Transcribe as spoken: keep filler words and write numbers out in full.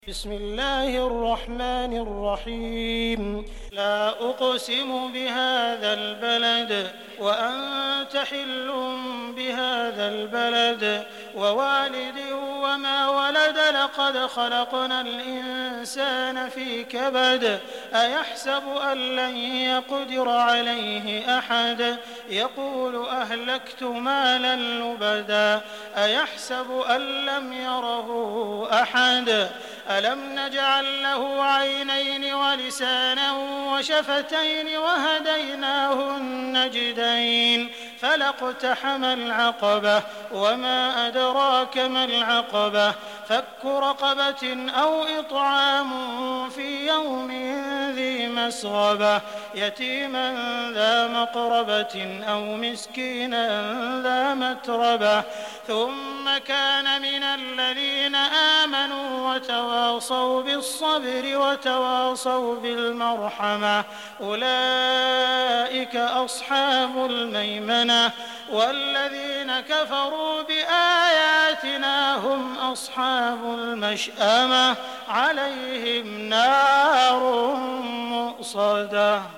بسم الله الرحمن الرحيم لا أقسم بهذا البلد وأنت حل بهذا البلد ووالد وما ولد لقد خلقنا الإنسان في كبد أيحسب أن لن يقدر عليه أحد يقول أهلكت مالا لبدا أيحسب أن لم يره أحد ألم نجعل له عينين ولسانا وشفتين وهديناه النجدين فلاقتحم العقبة وما أدراك ما العقبة فك رقبة أو إطعام في يوم ذي مسغبة يتيما ذا مقربة أو مسكينا ذا متربة ثم كان من الذين آمنوا وتواصوا بالصبر وتواصوا بالمرحمة أولئك أصحاب الميمنة والذين كفروا بآياتنا هم أصحاب المشأمة عليهم نار مؤصدة.